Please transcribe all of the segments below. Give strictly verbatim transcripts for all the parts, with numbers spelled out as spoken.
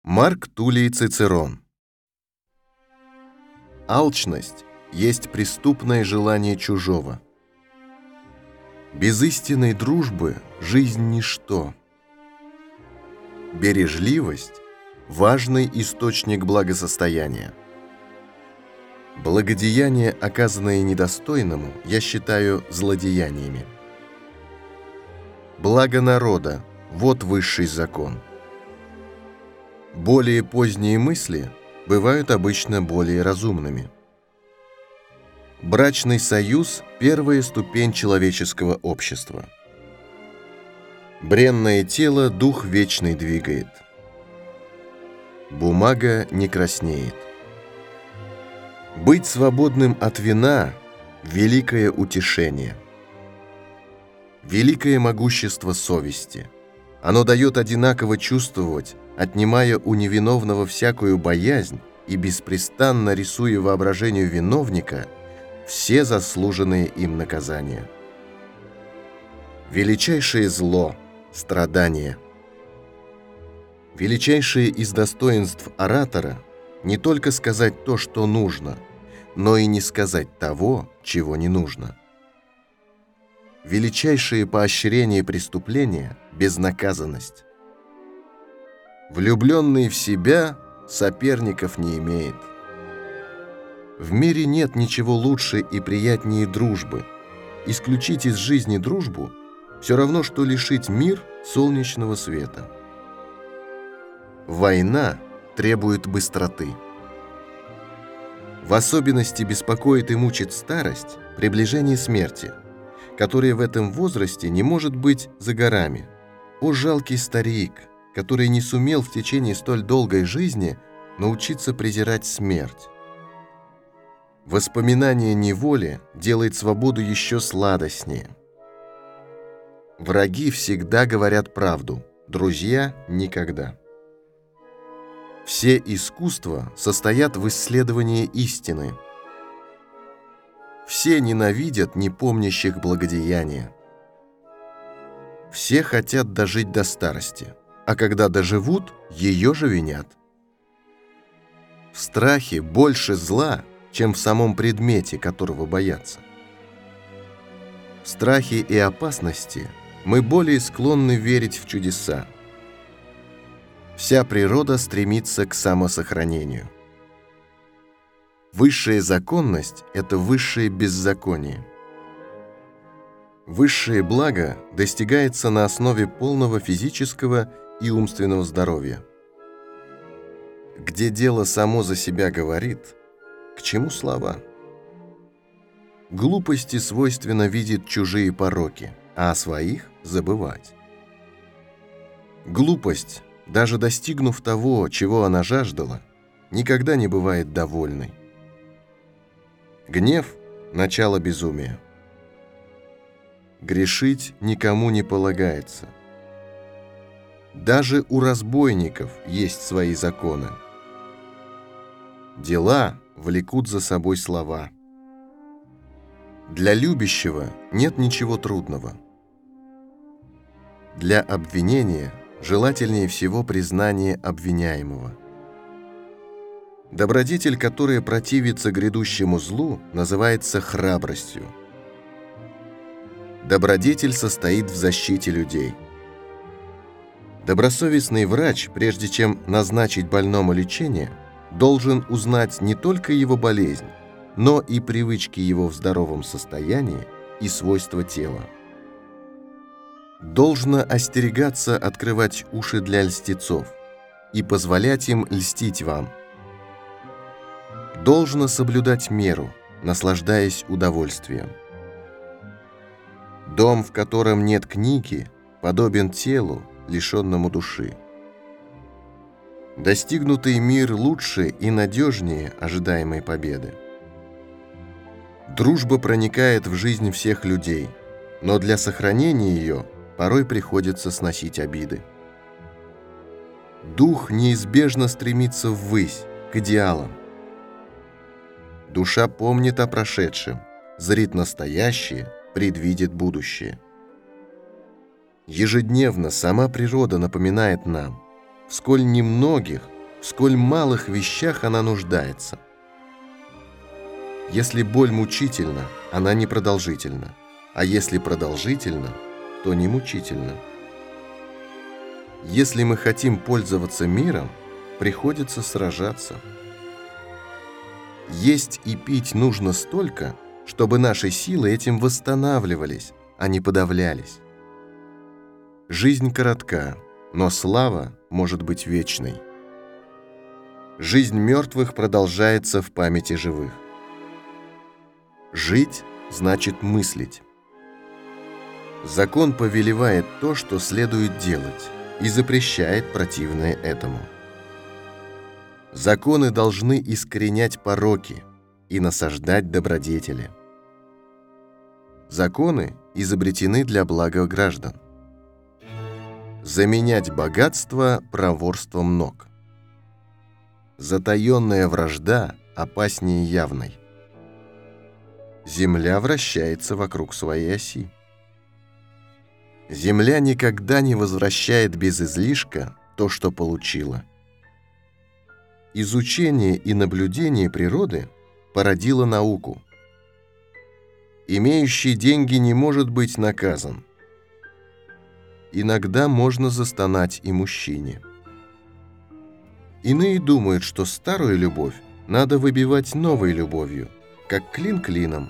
Марк Туллий Цицерон. Алчность есть преступное желание чужого. Без истинной дружбы жизнь ничто. Бережливость – важный источник благосостояния. Благодеяния, оказанные недостойному, я считаю злодеяниями. Благо народа – вот высший закон. Более поздние мысли бывают обычно более разумными. Брачный союз – первая ступень человеческого общества. Бренное тело дух вечный двигает. Бумага не краснеет. Быть свободным от вина – великое утешение. Великое могущество совести. Оно дает одинаково чувствовать, отнимая у невиновного всякую боязнь и беспрестанно рисуя воображению виновника все заслуженные им наказания. Величайшее зло – страдание. Величайшее из достоинств оратора – не только сказать то, что нужно, но и не сказать того, чего не нужно. Величайшее поощрение преступления – безнаказанность. Влюбленный в себя соперников не имеет. В мире нет ничего лучше и приятнее дружбы. Исключить из жизни дружбу – все равно, что лишить мир солнечного света. Война требует быстроты. В особенности беспокоит и мучит старость, приближение смерти, которая в этом возрасте не может быть за горами. О, жалкий старик, который не сумел в течение столь долгой жизни научиться презирать смерть. Воспоминание неволи делает свободу еще сладостнее. Враги всегда говорят правду, друзья – никогда. Все искусства состоят в исследовании истины. Все ненавидят непомнящих благодеяния. Все хотят дожить до старости, а когда доживут, ее же винят. В страхе больше зла, чем в самом предмете, которого боятся. В страхе и опасности мы более склонны верить в чудеса. Вся природа стремится к самосохранению. Высшая законность – это высшее беззаконие. Высшее благо достигается на основе полного физического и умственного здоровья. Где дело само за себя говорит, к чему слова? Глупости свойственно видеть чужие пороки, а о своих забывать. Глупость, даже достигнув того, чего она жаждала, никогда не бывает довольной. Гнев – начало безумия. Грешить никому не полагается. Даже у разбойников есть свои законы. Дела влекут за собой слова. Для любящего нет ничего трудного. Для обвинения желательнее всего признание обвиняемого. Добродетель, которая противится грядущему злу, называется храбростью. Добродетель состоит в защите людей. Добросовестный врач, прежде чем назначить больному лечение, должен узнать не только его болезнь, но и привычки его в здоровом состоянии и свойства тела. Должно остерегаться открывать уши для льстецов и позволять им льстить вам. Должно соблюдать меру, наслаждаясь удовольствием. Дом, в котором нет книги, подобен телу, лишенному души. Достигнутый мир лучше и надежнее ожидаемой победы. Дружба проникает в жизнь всех людей, но для сохранения ее порой приходится сносить обиды. Дух неизбежно стремится ввысь, к идеалам. Душа помнит о прошедшем, зрит настоящее, предвидит будущее. Ежедневно сама природа напоминает нам, в сколь немногих, в сколь малых вещах она нуждается. Если боль мучительна, она не продолжительна, а если продолжительна, то не мучительна. Если мы хотим пользоваться миром, приходится сражаться. Есть и пить нужно столько, чтобы наши силы этим восстанавливались, а не подавлялись. Жизнь коротка, но слава может быть вечной. Жизнь мертвых продолжается в памяти живых. Жить значит мыслить. Закон повелевает то, что следует делать, и запрещает противное этому. Законы должны искоренять пороки и насаждать добродетели. Законы изобретены для блага граждан. Заменять богатство проворством ног. Затаенная вражда опаснее явной. Земля вращается вокруг своей оси. Земля никогда не возвращает без излишка то, что получила. Изучение и наблюдение природы породило науку. Имеющий деньги не может быть наказан. Иногда можно застонать и мужчине. Иные думают, что старую любовь надо выбивать новой любовью, как клин клином.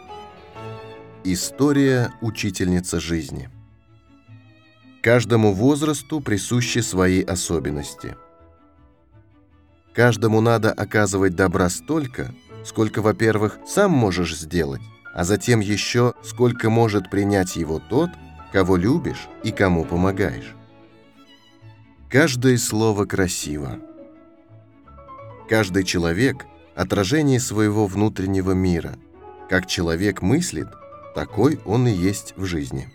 История – учительница жизни. Каждому возрасту присущи свои особенности. Каждому надо оказывать добра столько, сколько, во-первых, сам можешь сделать, а затем еще сколько может принять его тот, кого любишь и кому помогаешь. Каждое слово красиво. Каждый человек – отражение своего внутреннего мира. Как человек мыслит, такой он и есть в жизни.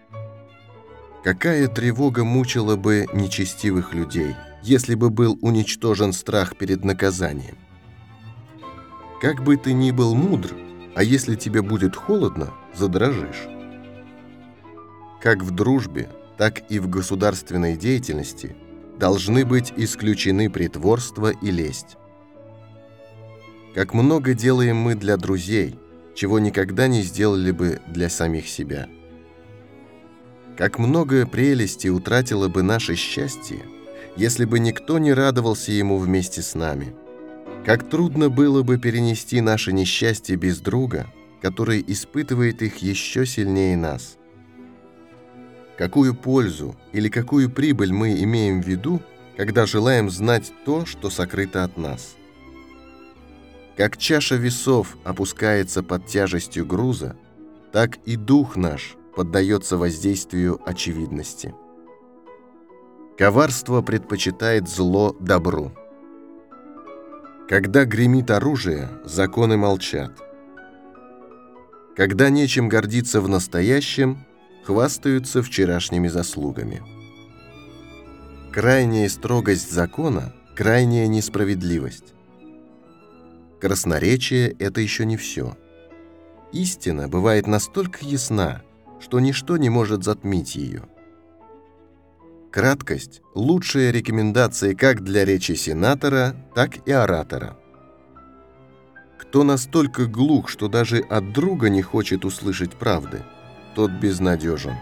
Какая тревога мучила бы нечестивых людей, если бы был уничтожен страх перед наказанием? Как бы ты ни был мудр, а если тебе будет холодно, задрожишь. Как в дружбе, так и в государственной деятельности должны быть исключены притворство и лесть. Как много делаем мы для друзей, чего никогда не сделали бы для самих себя. Как много прелести утратило бы наше счастье, если бы никто не радовался ему вместе с нами. Как трудно было бы перенести наше несчастье без друга, который испытывает их еще сильнее нас. Какую пользу или какую прибыль мы имеем в виду, когда желаем знать то, что сокрыто от нас? Как чаша весов опускается под тяжестью груза, так и дух наш поддается воздействию очевидности. Коварство предпочитает зло добру. Когда гремит оружие, законы молчат. Когда нечем гордиться в настоящем, хвастаются вчерашними заслугами. Крайняя строгость закона – крайняя несправедливость. Красноречие – это еще не все. Истина бывает настолько ясна, что ничто не может затмить ее. Краткость – лучшая рекомендация как для речи сенатора, так и оратора. Кто настолько глух, что даже от друга не хочет услышать правды, тот безнадежен.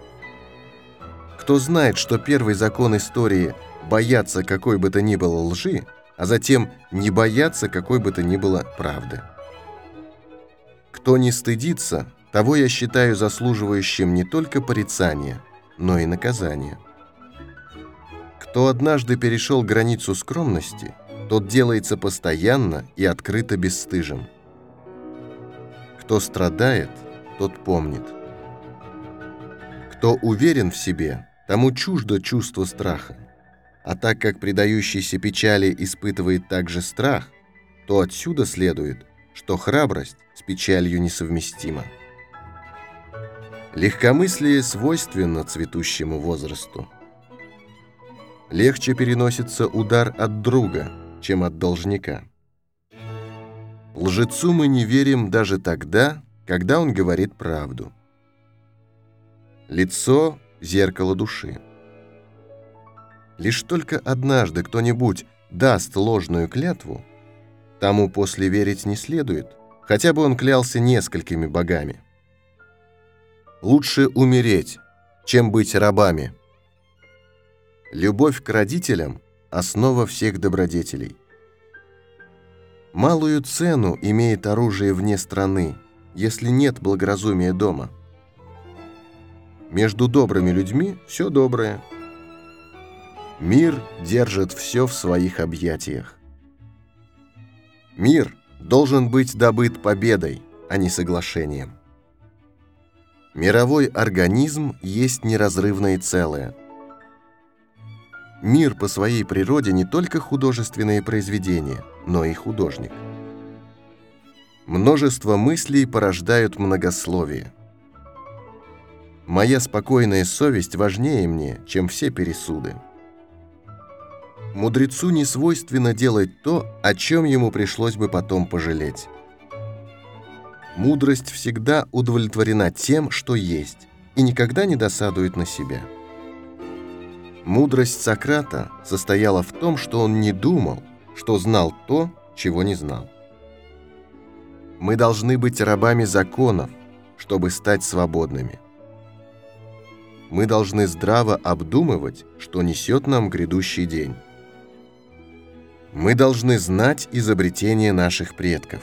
Кто знает, что первый закон истории – бояться какой бы то ни было лжи, а затем не бояться какой бы то ни было правды. Кто не стыдится, того я считаю заслуживающим не только порицания, но и наказания. Кто однажды перешел границу скромности, тот делается постоянно и открыто бесстыжим. Кто страдает, тот помнит. Кто уверен в себе, тому чуждо чувство страха. А так как предающийся печали испытывает также страх, то отсюда следует, что храбрость с печалью несовместима. Легкомыслие свойственно цветущему возрасту. Легче переносится удар от друга, чем от должника. Лжецу мы не верим даже тогда, когда он говорит правду. Лицо – зеркало души. Лишь только однажды кто-нибудь даст ложную клятву, тому после верить не следует, хотя бы он клялся несколькими богами. Лучше умереть, чем быть рабами. Любовь к родителям – основа всех добродетелей. Малую цену имеет оружие вне страны, если нет благоразумия дома. Между добрыми людьми все доброе. Мир держит все в своих объятиях. Мир должен быть добыт победой, а не соглашением. Мировой организм есть неразрывное целое. Мир по своей природе не только художественное произведение, но и художник. Множество мыслей порождают многословие. Моя спокойная совесть важнее мне, чем все пересуды. Мудрецу не свойственно делать то, о чем ему пришлось бы потом пожалеть. Мудрость всегда удовлетворена тем, что есть, и никогда не досадует на себя. Мудрость Сократа состояла в том, что он не думал, что знал то, чего не знал. Мы должны быть рабами законов, чтобы стать свободными. Мы должны здраво обдумывать, что несет нам грядущий день. Мы должны знать изобретения наших предков.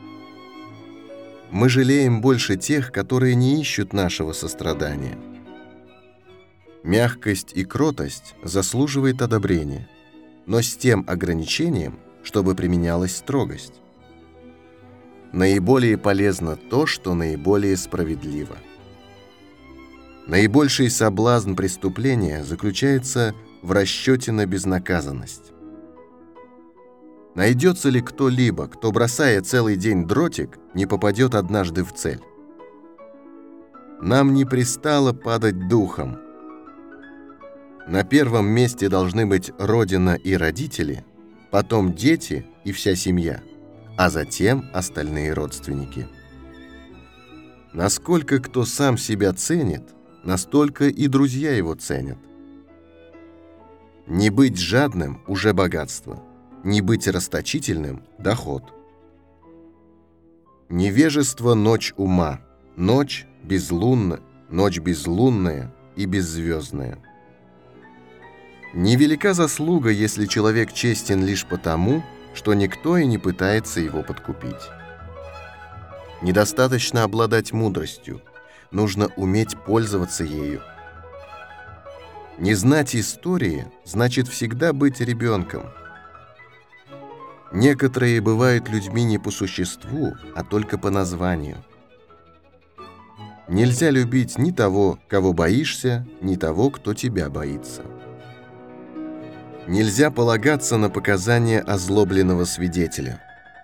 Мы жалеем больше тех, которые не ищут нашего сострадания. Мягкость и кротость заслуживает одобрения, но с тем ограничением, чтобы применялась строгость. Наиболее полезно то, что наиболее справедливо. Наибольший соблазн преступления заключается в расчете на безнаказанность. Найдется ли кто-либо, кто, бросая целый день дротик, не попадет однажды в цель? Нам не пристало падать духом. На первом месте должны быть родина и родители, потом дети и вся семья, а затем остальные родственники. Насколько кто сам себя ценит, настолько и друзья его ценят. Не быть жадным – уже богатство. Не быть расточительным – доход. Невежество – ночь ума, ночь безлунная, ночь безлунная и беззвездная. Невелика заслуга, если человек честен лишь потому, что никто и не пытается его подкупить. Недостаточно обладать мудростью, нужно уметь пользоваться ею. Не знать истории значит всегда быть ребенком. Некоторые бывают людьми не по существу, а только по названию. Нельзя любить ни того, кого боишься, ни того, кто тебя боится. Нельзя полагаться на показания озлобленного свидетеля.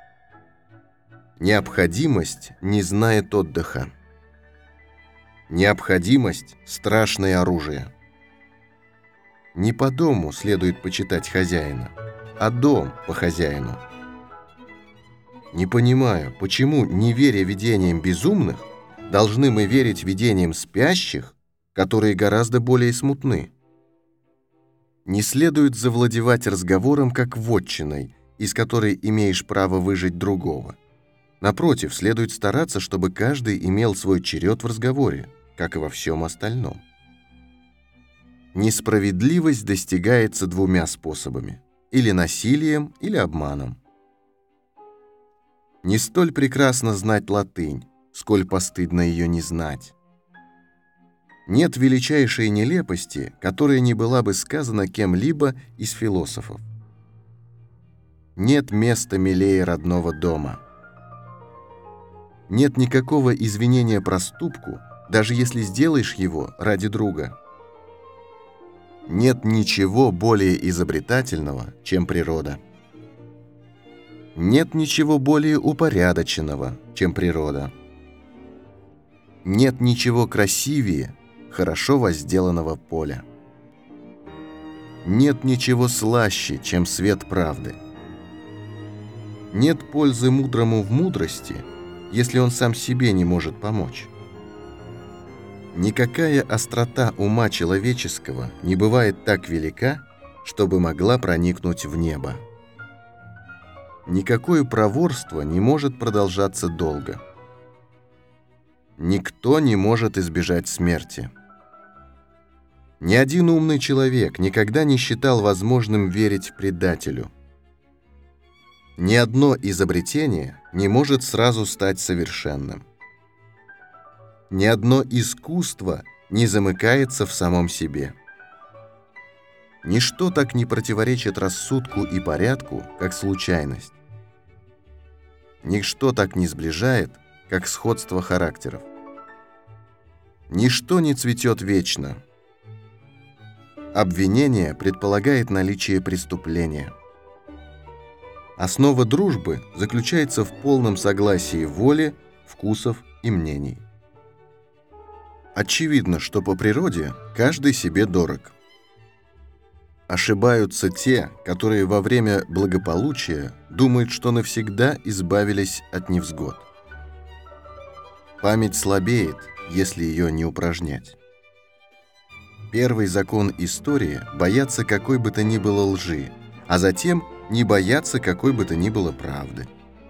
Необходимость не знает отдыха. Необходимость – страшное оружие. Не по дому следует почитать хозяина, а дом по хозяину. Не понимаю, почему, не веря видениям безумных, должны мы верить видениям спящих, которые гораздо более смутны. Не следует завладевать разговором как вотчиной, из которой имеешь право выжить другого. Напротив, следует стараться, чтобы каждый имел свой черед в разговоре, как и во всем остальном. Несправедливость достигается двумя способами – или насилием, или обманом. Не столь прекрасно знать латынь, сколь постыдно ее не знать. Нет величайшей нелепости, которая не была бы сказана кем-либо из философов. Нет места милее родного дома. Нет никакого извинения проступку, даже если сделаешь его ради друга. Нет ничего более изобретательного, чем природа. Нет ничего более упорядоченного, чем природа. Нет ничего красивее хорошо возделанного поля. Нет ничего слаще, чем свет правды. Нет пользы мудрому в мудрости, если он сам себе не может помочь. Никакая острота ума человеческого не бывает так велика, чтобы могла проникнуть в небо. Никакое проворство не может продолжаться долго. Никто не может избежать смерти. Ни один умный человек никогда не считал возможным верить предателю. Ни одно изобретение не может сразу стать совершенным. Ни одно искусство не замыкается в самом себе. Ничто так не противоречит рассудку и порядку, как случайность. Ничто так не сближает, как сходство характеров. Ничто не цветет вечно. Обвинение предполагает наличие преступления. Основа дружбы заключается в полном согласии воли, вкусов и мнений. Очевидно, что по природе каждый себе дорог. Ошибаются те, которые во время благополучия думают, что навсегда избавились от невзгод. Память слабеет, если ее не упражнять. Первый закон истории – бояться какой бы то ни было лжи, а затем не бояться какой бы то ни было правды.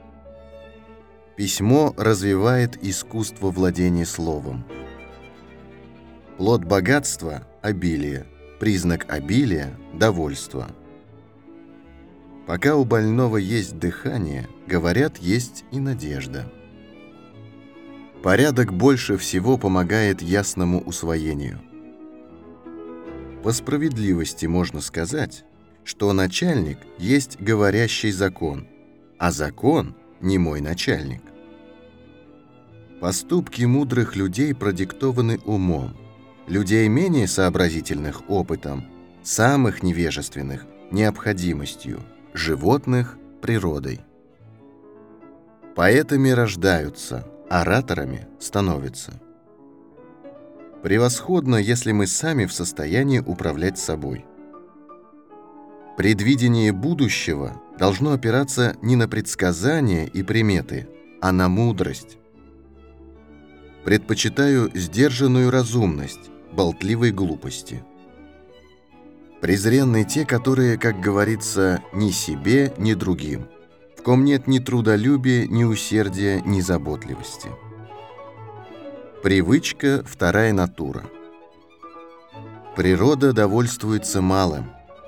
Письмо развивает искусство владения словом. Плод богатства – обилие, признак обилия – довольство. Пока у больного есть дыхание, говорят, есть и надежда. Порядок больше всего помогает ясному усвоению. По справедливости можно сказать, что начальник есть говорящий закон, а закон не мой начальник. Поступки мудрых людей продиктованы умом, людей менее сообразительных опытом, самых невежественных необходимостью, животных природой. Поэтами рождаются, ораторами становятся. Превосходно, если мы сами в состоянии управлять собой. Предвидение будущего должно опираться не на предсказания и приметы, а на мудрость. Предпочитаю сдержанную разумность, болтливой глупости. Презренны те, которые, как говорится, ни себе, ни другим, в ком нет ни трудолюбия, ни усердия, ни заботливости. Привычка – вторая натура. Природа довольствуется малым.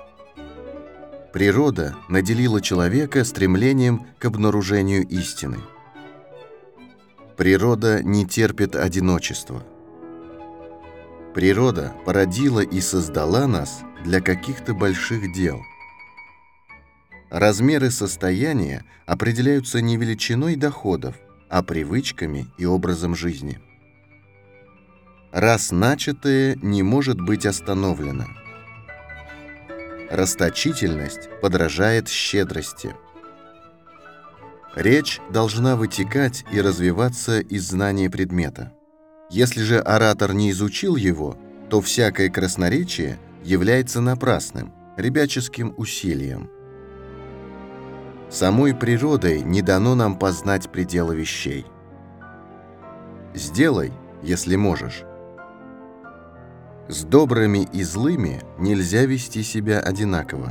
Природа наделила человека стремлением к обнаружению истины. Природа не терпит одиночества. Природа породила и создала нас для каких-то больших дел. Размеры состояния определяются не величиной доходов, а привычками и образом жизни. Раз начатое не может быть остановлено. Расточительность подражает щедрости. Речь должна вытекать и развиваться из знания предмета. Если же оратор не изучил его, то всякое красноречие является напрасным, ребяческим усилием. Самой природой не дано нам познать пределы вещей. Сделай, если можешь. С добрыми и злыми нельзя вести себя одинаково.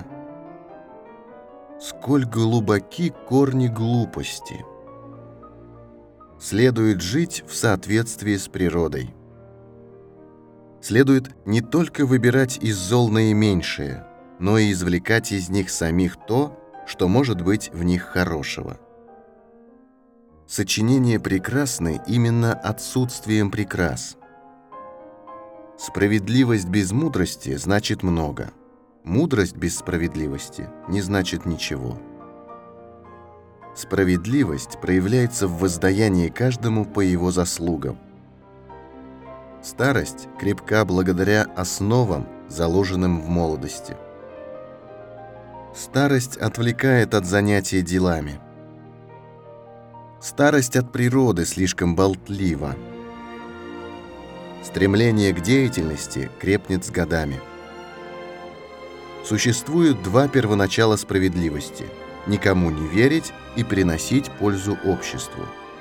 Сколь глубоки корни глупости. Следует жить в соответствии с природой. Следует не только выбирать из зол наименьшее, но и извлекать из них самих то, что может быть в них хорошего. Сочинения прекрасны именно отсутствием прикрас. Справедливость без мудрости значит много. Мудрость без справедливости не значит ничего. Справедливость проявляется в воздаянии каждому по его заслугам. Старость крепка благодаря основам, заложенным в молодости. Старость отвлекает от занятия делами. Старость от природы слишком болтлива. Стремление к деятельности крепнет с годами. Существуют два первоначала справедливости – никому не верить и приносить пользу обществу.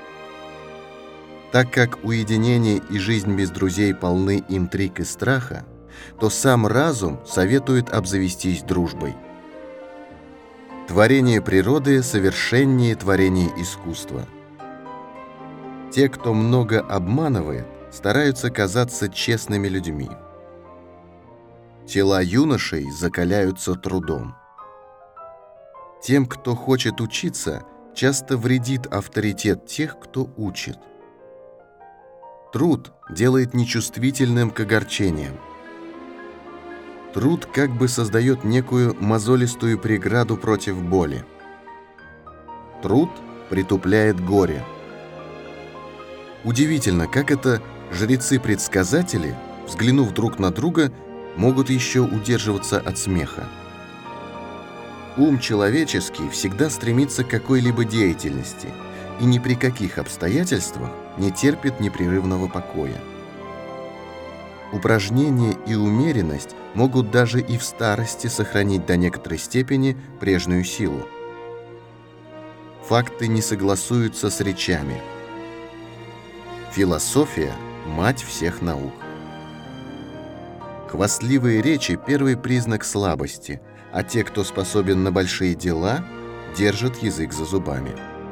Так как уединение и жизнь без друзей полны интриг и страха, то сам разум советует обзавестись дружбой. Творение природы совершеннее творения искусства. Те, кто много обманывает, стараются казаться честными людьми. Тела юношей закаляются трудом. Тем, кто хочет учиться, часто вредит авторитет тех, кто учит. Труд делает нечувствительным к огорчениям. Труд как бы создает некую мозолистую преграду против боли. Труд притупляет горе. Удивительно, как это жрецы-предсказатели, взглянув друг на друга, могут еще удерживаться от смеха. Ум человеческий всегда стремится к какой-либо деятельности и ни при каких обстоятельствах не терпит непрерывного покоя. Упражнение и умеренность могут даже и в старости сохранить до некоторой степени прежнюю силу. Факты не согласуются с речами. Философия – мать всех наук. Хвастливые речи – первый признак слабости, а те, кто способен на большие дела, держат язык за зубами.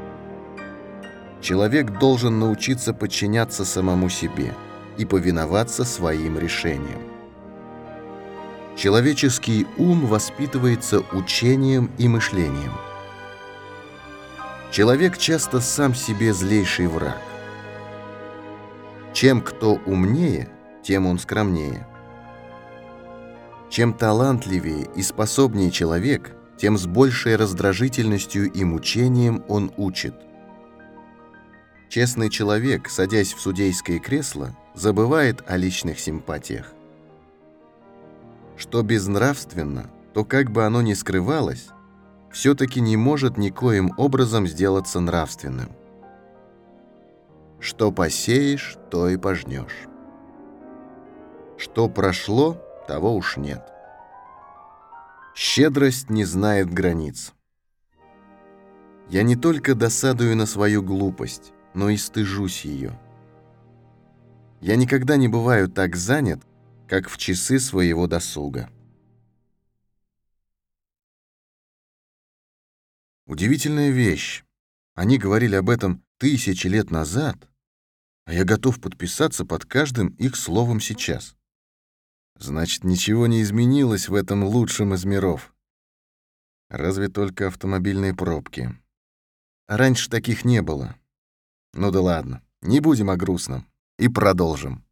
Человек должен научиться подчиняться самому себе и повиноваться своим решениям. Человеческий ум воспитывается учением и мышлением. Человек часто сам себе злейший враг. Чем кто умнее, тем он скромнее. Чем талантливее и способнее человек, тем с большей раздражительностью и мучением он учит. Честный человек, садясь в судейское кресло, забывает о личных симпатиях. Что безнравственно, то как бы оно ни скрывалось, все-таки не может никоим образом сделаться нравственным. Что посеешь, то и пожнешь. Что прошло, того уж нет. Щедрость не знает границ. Я не только досадую на свою глупость, но и стыжусь ее. Я никогда не бываю так занят, как в часы своего досуга. Удивительная вещь. Они говорили об этом тысячи лет назад, а я готов подписаться под каждым их словом сейчас. Значит, ничего не изменилось в этом лучшем из миров. Разве только автомобильные пробки. А раньше таких не было. Ну да ладно, не будем о грустном и продолжим.